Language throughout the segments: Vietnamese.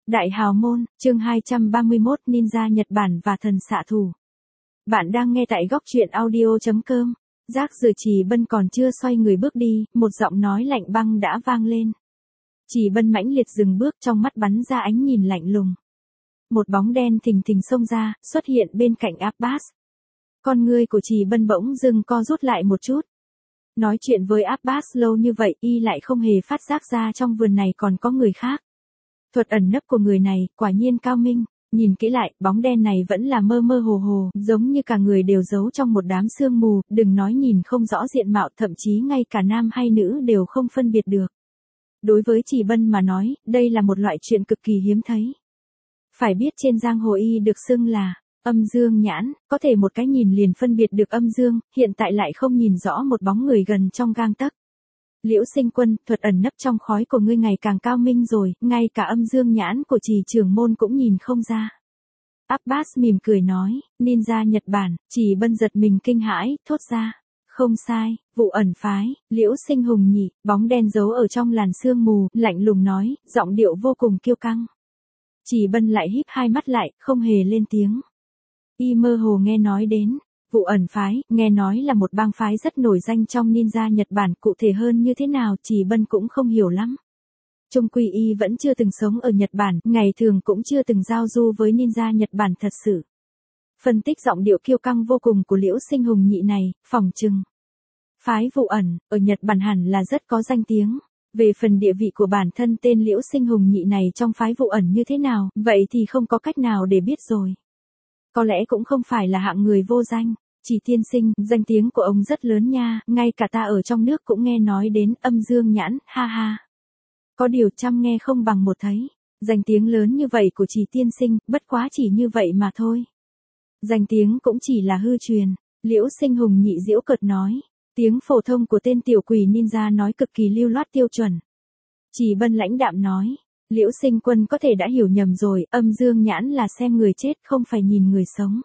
Đại hào môn, chương 231 Ninja Nhật Bản và thần xạ thủ. Bạn đang nghe tại góc truyện audio.com. Giác giờ Trì Bân còn chưa xoay người bước đi, một giọng nói lạnh băng đã vang lên. Trì Bân mãnh liệt dừng bước, trong mắt bắn ra ánh nhìn lạnh lùng. Một bóng đen thình thình xông ra, xuất hiện bên cạnh Abbas. Con ngươi của Trì Bân bỗng dưng co rút lại một chút. Nói chuyện với Abbas lâu như vậy, y lại không hề phát giác ra trong vườn này còn có người khác. Thuật ẩn nấp của người này, quả nhiên cao minh, nhìn kỹ lại, bóng đen này vẫn là mơ mơ hồ hồ, giống như cả người đều giấu trong một đám sương mù, đừng nói nhìn không rõ diện mạo, thậm chí ngay cả nam hay nữ đều không phân biệt được. Đối với Trì Bân mà nói, đây là một loại chuyện cực kỳ hiếm thấy. Phải biết trên giang hồ y được xưng là âm dương nhãn, có thể một cái nhìn liền phân biệt được âm dương, hiện tại lại không nhìn rõ một bóng người gần trong gang tấc. Liễu Sinh Quân, thuật ẩn nấp trong khói của ngươi ngày càng cao minh rồi, ngay cả âm dương nhãn của Trì trưởng môn cũng nhìn không ra. Abbas mỉm cười nói, ninja Nhật Bản. Trì Bân giật mình kinh hãi, thốt ra. Không sai, vụ ẩn phái, Liễu Sinh Hùng nhị, bóng đen giấu ở trong làn sương mù, lạnh lùng nói, giọng điệu vô cùng kiêu căng. Trì Bân lại híp hai mắt lại, không hề lên tiếng. Y mơ hồ nghe nói đến. Vụ ẩn phái, nghe nói là một bang phái rất nổi danh trong ninja Nhật Bản, cụ thể hơn như thế nào Trì Bân cũng không hiểu lắm. Chung quy y vẫn chưa từng sống ở Nhật Bản, ngày thường cũng chưa từng giao du với ninja Nhật Bản thật sự. Phân tích giọng điệu kiêu căng vô cùng của Liễu Sinh Hùng nhị này, phỏng chừng. Phái vụ ẩn, ở Nhật Bản hẳn là rất có danh tiếng. Về phần địa vị của bản thân tên Liễu Sinh Hùng nhị này trong phái vụ ẩn như thế nào, vậy thì không có cách nào để biết rồi. Có lẽ cũng không phải là hạng người vô danh. Trì tiên sinh, danh tiếng của ông rất lớn nha, ngay cả ta ở trong nước cũng nghe nói đến âm dương nhãn, ha ha. Có điều trăm nghe không bằng một thấy. Danh tiếng lớn như vậy của Trì tiên sinh, bất quá chỉ như vậy mà thôi. Danh tiếng cũng chỉ là hư truyền. Liễu Sinh Hùng nhị giễu cợt nói. Tiếng phổ thông của tên tiểu quỷ ninja nói cực kỳ lưu loát tiêu chuẩn. Trì Bân lãnh đạm nói. Liễu Sinh Quân có thể đã hiểu nhầm rồi, âm dương nhãn là xem người chết không phải nhìn người sống.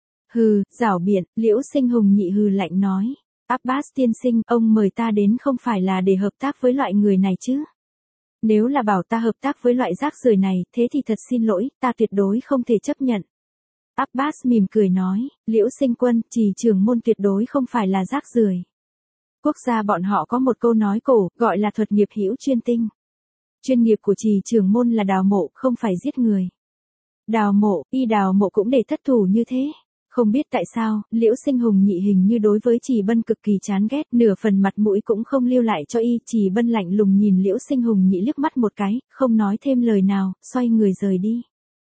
Hừ, giảo biện, Liễu Sinh Hùng nhị hừ lạnh nói. Abbas tiên sinh, ông mời ta đến không phải là để hợp tác với loại người này chứ. Nếu là bảo ta hợp tác với loại rác rưởi này, thế thì thật xin lỗi, ta tuyệt đối không thể chấp nhận. Abbas mỉm cười nói, Liễu Sinh Quân, Trì trưởng môn tuyệt đối không phải là rác rưởi. Quốc gia bọn họ có một câu nói cổ, gọi là thuật nghiệp hữu chuyên tinh. Chuyên nghiệp của Trì trưởng môn là đào mộ, không phải giết người. Đào mộ, y đào mộ cũng để thất thủ như thế. Không biết tại sao, Liễu Sinh Hùng nhị hình như đối với Trì Bân cực kỳ chán ghét, nửa phần mặt mũi cũng không lưu lại cho y. Trì Bân lạnh lùng nhìn Liễu Sinh Hùng nhị liếc mắt một cái, không nói thêm lời nào, xoay người rời đi.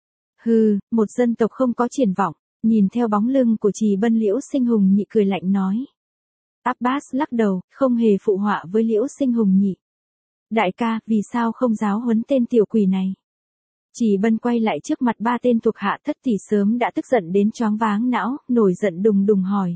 Hừ, một dân tộc không có triển vọng. Nhìn theo bóng lưng của Trì Bân, Liễu Sinh Hùng nhị cười lạnh nói. Abbas lắc đầu, không hề phụ họa với Liễu Sinh Hùng nhị. Đại ca, vì sao không giáo huấn tên tiểu quỷ này? Trì Bân quay lại trước mặt ba tên thuộc hạ thất tỷ sớm đã tức giận đến choáng váng não, nổi giận đùng đùng hỏi.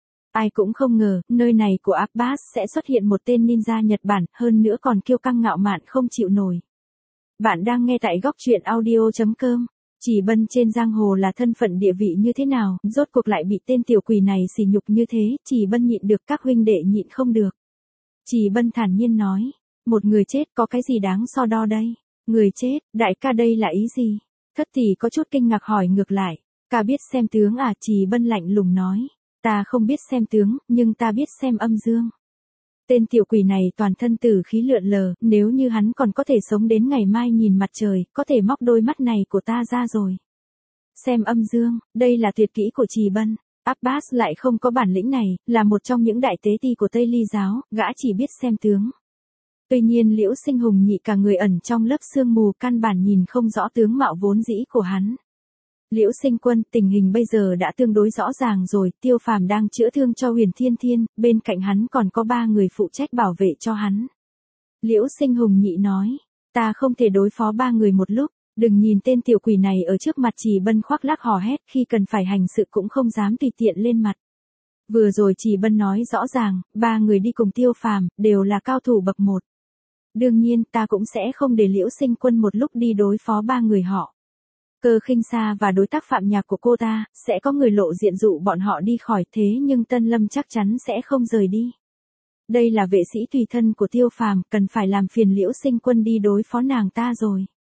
Ai cũng không ngờ, nơi này của Abbas sẽ xuất hiện một tên ninja Nhật Bản, hơn nữa còn kiêu căng ngạo mạn không chịu nổi. Bạn đang nghe tại góc truyện audio.com. Trì Bân trên giang hồ là thân phận địa vị như thế nào, rốt cuộc lại bị tên tiểu quỷ này sỉ nhục như thế, Trì Bân nhịn được, các huynh đệ nhịn không được. Trì Bân thản nhiên nói, một người chết có cái gì đáng so đo đây? Người chết, đại ca đây là ý gì? Thất tỷ có chút kinh ngạc hỏi ngược lại. Ca biết xem tướng à? Trì Bân lạnh lùng nói. Ta không biết xem tướng, nhưng ta biết xem âm dương. Tên tiểu quỷ này toàn thân tử khí lượn lờ, nếu như hắn còn có thể sống đến ngày mai nhìn mặt trời, có thể móc đôi mắt này của ta ra rồi. Xem âm dương, đây là tuyệt kỹ của Trì Bân. Abbas lại không có bản lĩnh này, là một trong những đại tế ti của Tây Ly giáo, gã chỉ biết xem tướng. Tuy nhiên Liễu Sinh Hùng nhị cả người ẩn trong lớp sương mù, căn bản nhìn không rõ tướng mạo vốn dĩ của hắn. Liễu Sinh Quân, tình hình bây giờ đã tương đối rõ ràng rồi, Tiêu Phàm đang chữa thương cho Huyền Thiên Thiên, bên cạnh hắn còn có 3 người phụ trách bảo vệ cho hắn. Liễu Sinh Hùng nhị nói, ta không thể đối phó 3 người một lúc, đừng nhìn tên tiểu quỷ này ở trước mặt Trì Bân khoác lác hò hét, khi cần phải hành sự cũng không dám tùy tiện lên mặt. Vừa rồi Trì Bân nói rõ ràng, 3 người đi cùng Tiêu Phàm đều là cao thủ bậc 1. Đương nhiên, ta cũng sẽ không để Liễu Sinh Quân một lúc đi đối phó 3 người họ. Cơ Khinh Sa và đối tác phạm nhạc của cô ta, sẽ có người lộ diện dụ bọn họ đi khỏi, thế nhưng Tân Lâm chắc chắn sẽ không rời đi. Đây là vệ sĩ tùy thân của Tiêu Phàm, cần phải làm phiền Liễu Sinh Quân đi đối phó nàng ta rồi.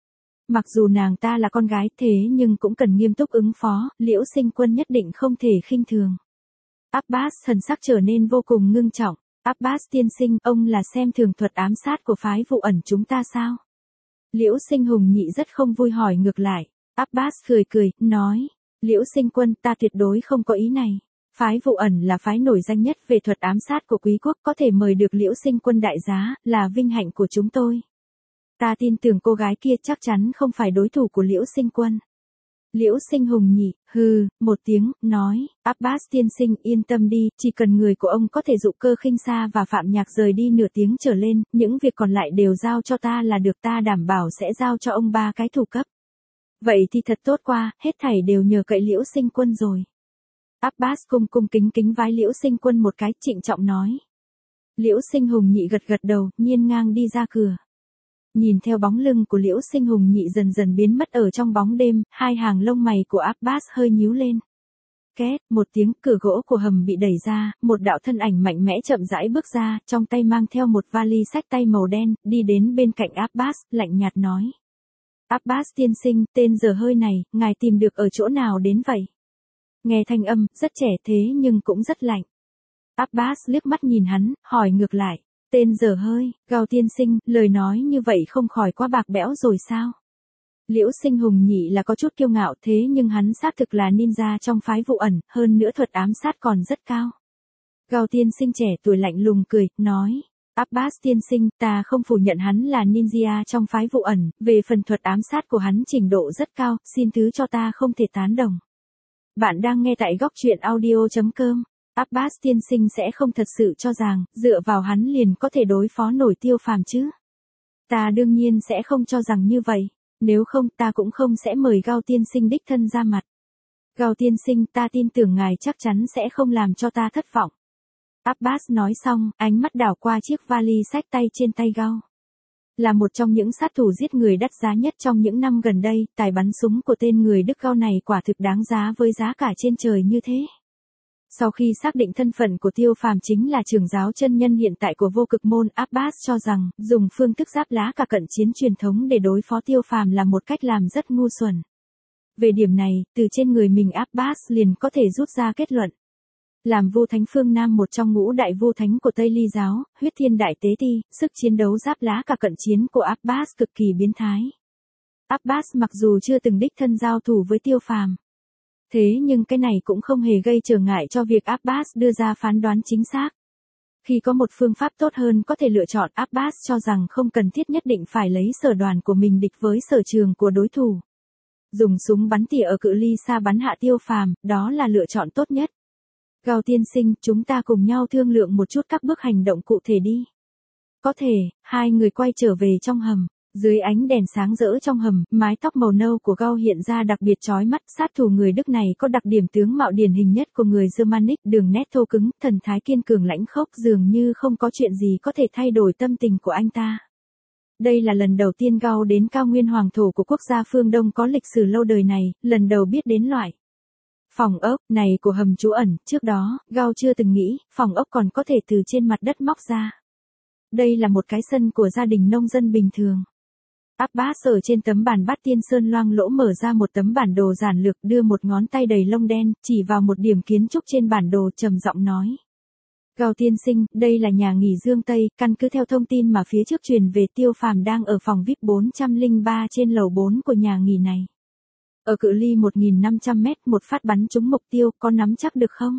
Mặc dù nàng ta là con gái thế nhưng cũng cần nghiêm túc ứng phó, Liễu Sinh Quân nhất định không thể khinh thường. Abbas thần sắc trở nên vô cùng ngưng trọng. Abbas tiên sinh, ông là xem thường thuật ám sát của phái vụ ẩn chúng ta sao? Liễu Sinh Hùng Nhị rất không vui hỏi ngược lại. Abbas cười cười, nói. Liễu Sinh Quân, ta tuyệt đối không có ý này. Phái vụ ẩn là phái nổi danh nhất về thuật ám sát của quý quốc, có thể mời được Liễu Sinh Quân đại giá, là vinh hạnh của chúng tôi. Ta tin tưởng cô gái kia chắc chắn không phải đối thủ của Liễu Sinh Quân. Liễu Sinh Hùng Nhị, hừ, một tiếng, nói, Abbas tiên sinh yên tâm đi, chỉ cần người của ông có thể dụ Cơ Khinh Sa và Phạm Nhạc rời đi nửa tiếng trở lên, những việc còn lại đều giao cho ta là được, ta đảm bảo sẽ giao cho ông 3 cái thủ cấp. Vậy thì thật tốt quá, hết thảy đều nhờ cậy Liễu Sinh Quân rồi. Abbas cung cung kính kính vái Liễu Sinh Quân một cái, trịnh trọng nói. Liễu Sinh Hùng Nhị gật gật đầu, nghiêng ngang đi ra cửa. Nhìn theo bóng lưng của Liễu Sinh Hùng Nhị dần dần biến mất ở trong bóng đêm, hai hàng lông mày của Abbas hơi nhíu lên. Két, một tiếng, cửa gỗ của hầm bị đẩy ra, một đạo thân ảnh mạnh mẽ chậm rãi bước ra, trong tay mang theo một vali xách tay màu đen, đi đến bên cạnh Abbas, lạnh nhạt nói. Abbas tiên sinh, tên dở hơi này, ngài tìm được ở chỗ nào đến vậy? Nghe thanh âm, rất trẻ thế nhưng cũng rất lạnh. Abbas liếc mắt nhìn hắn, hỏi ngược lại. Tên dở hơi, Gao tiên sinh, lời nói như vậy không khỏi quá bạc bẽo rồi sao? Liễu Sinh Hùng Nhị là có chút kiêu ngạo thế nhưng hắn xác thực là ninja trong phái vụ ẩn, hơn nữa thuật ám sát còn rất cao. Gao tiên sinh trẻ tuổi lạnh lùng cười, nói. Abbas tiên sinh, ta không phủ nhận hắn là ninja trong phái vụ ẩn, về phần thuật ám sát của hắn trình độ rất cao, xin thứ cho ta không thể tán đồng. Bạn đang nghe tại góc truyện audio.com. Abbas tiên sinh sẽ không thật sự cho rằng, dựa vào hắn liền có thể đối phó nổi Tiêu Phàm chứ. Ta đương nhiên sẽ không cho rằng như vậy, nếu không ta cũng không sẽ mời Gao tiên sinh đích thân ra mặt. Gao tiên sinh, ta tin tưởng ngài chắc chắn sẽ không làm cho ta thất vọng. Abbas nói xong, ánh mắt đảo qua chiếc vali xách tay trên tay Gao. Là một trong những sát thủ giết người đắt giá nhất trong những năm gần đây, tài bắn súng của tên người Đức Gao này quả thực đáng giá với giá cả trên trời như thế. Sau khi xác định thân phận của Tiêu Phàm chính là trưởng giáo chân nhân hiện tại của vô cực môn, Abbas cho rằng, dùng phương thức giáp lá cả cận chiến truyền thống để đối phó Tiêu Phàm là một cách làm rất ngu xuẩn. Về điểm này, từ trên người mình Abbas liền có thể rút ra kết luận. Làm Vu Thánh Phương Nam một trong ngũ đại vu thánh của Tây Ly giáo, huyết thiên đại tế ti, sức chiến đấu giáp lá cả cận chiến của Abbas cực kỳ biến thái. Abbas mặc dù chưa từng đích thân giao thủ với Tiêu Phàm, thế nhưng cái này cũng không hề gây trở ngại cho việc Abbas đưa ra phán đoán chính xác. Khi có một phương pháp tốt hơn có thể lựa chọn, Abbas cho rằng không cần thiết nhất định phải lấy sở đoàn của mình địch với sở trường của đối thủ. Dùng súng bắn tỉa ở cự ly xa bắn hạ Tiêu Phàm, đó là lựa chọn tốt nhất. Gao tiên sinh, chúng ta cùng nhau thương lượng một chút các bước hành động cụ thể đi. Có thể, hai người quay trở về trong hầm. Dưới ánh đèn sáng rỡ trong hầm, mái tóc màu nâu của Gao hiện ra đặc biệt chói mắt. Sát thủ người Đức này có đặc điểm tướng mạo điển hình nhất của người Germanic, đường nét thô cứng, thần thái kiên cường lãnh khốc, dường như không có chuyện gì có thể thay đổi tâm tình của anh ta. Đây là lần đầu tiên Gao đến cao nguyên hoàng thổ của quốc gia phương Đông có lịch sử lâu đời này, lần đầu biết đến loại phòng ốc này của hầm trú ẩn. Trước đó, Gao chưa từng nghĩ phòng ốc còn có thể từ trên mặt đất móc ra. Đây là một cái sân của gia đình nông dân bình thường. Abbas ở trên tấm bàn bát tiên sơn loang lỗ mở ra một tấm bản đồ giản lược, đưa một ngón tay đầy lông đen, chỉ vào một điểm kiến trúc trên bản đồ, trầm giọng nói. Gao tiên sinh, đây là nhà nghỉ Dương Tây, căn cứ theo thông tin mà phía trước truyền về, Tiêu Phàm đang ở phòng VIP 403 trên lầu 4 của nhà nghỉ này. Ở cự ly 1.500 mét, một phát bắn trúng mục tiêu, có nắm chắc được không?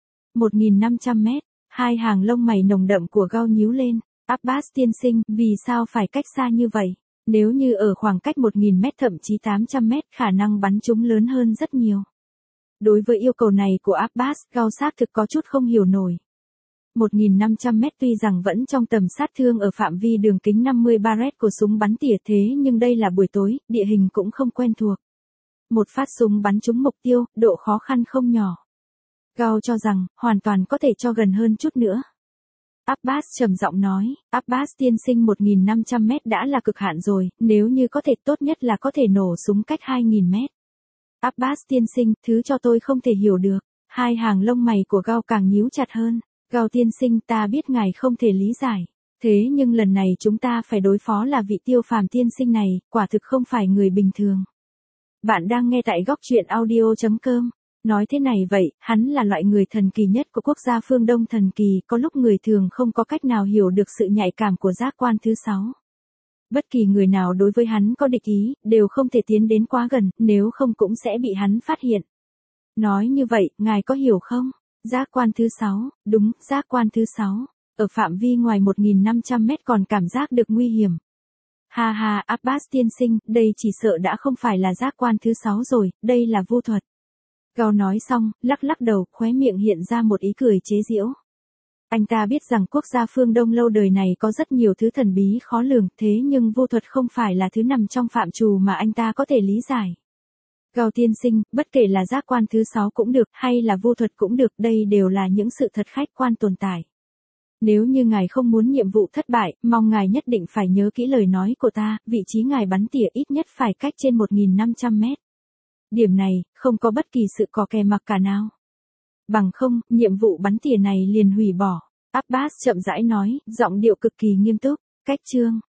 1.500 mét, hai hàng lông mày nồng đậm của Gao nhíu lên. Abbas tiên sinh, vì sao phải cách xa như vậy? Nếu như ở khoảng cách 1.000 mét thậm chí 800 mét, khả năng bắn trúng lớn hơn rất nhiều. Đối với yêu cầu này của Abbas, Gao xác thực có chút không hiểu nổi. 1.500 mét tuy rằng vẫn trong tầm sát thương ở phạm vi đường kính 50 Barrett của súng bắn tỉa, thế nhưng đây là buổi tối, địa hình cũng không quen thuộc. Một phát súng bắn trúng mục tiêu, độ khó khăn không nhỏ. Gao cho rằng, hoàn toàn có thể cho gần hơn chút nữa. Abbas trầm giọng nói, Abbas tiên sinh 1.500 mét đã là cực hạn rồi, nếu như có thể tốt nhất là có thể nổ súng cách 2.000 mét. Abbas tiên sinh, thứ cho tôi không thể hiểu được. Hai hàng lông mày của Gao càng nhíu chặt hơn. Gao tiên sinh, ta biết ngài không thể lý giải. Thế nhưng lần này chúng ta phải đối phó là vị Tiêu Phàm tiên sinh này, quả thực không phải người bình thường. Bạn đang nghe tại góc truyện audio.com. Nói thế này vậy, hắn là loại người thần kỳ nhất của quốc gia phương Đông thần kỳ, có lúc người thường không có cách nào hiểu được sự nhạy cảm của giác quan thứ 6. Bất kỳ người nào đối với hắn có địch ý, đều không thể tiến đến quá gần, nếu không cũng sẽ bị hắn phát hiện. Nói như vậy, ngài có hiểu không? Giác quan thứ 6, đúng, giác quan thứ 6. Ở phạm vi ngoài 1.500 mét còn cảm giác được nguy hiểm. Ha ha, Abbas tiên sinh, đây chỉ sợ đã không phải là giác quan thứ 6 rồi, đây là vô thuật. Gao nói xong, lắc lắc đầu, khóe miệng hiện ra một ý cười chế giễu. Anh ta biết rằng quốc gia phương Đông lâu đời này có rất nhiều thứ thần bí khó lường, thế nhưng vô thuật không phải là thứ nằm trong phạm trù mà anh ta có thể lý giải. Gao tiên sinh, bất kể là giác quan thứ 6 cũng được, hay là vô thuật cũng được, đây đều là những sự thật khách quan tồn tại. Nếu như ngài không muốn nhiệm vụ thất bại, mong ngài nhất định phải nhớ kỹ lời nói của ta, vị trí ngài bắn tỉa ít nhất phải cách trên 1.500 mét. Điểm này, không có bất kỳ sự cò kè mặc cả nào. Bằng không, nhiệm vụ bắn tỉa này liền hủy bỏ. Abbas chậm rãi nói, giọng điệu cực kỳ nghiêm túc. Cách chương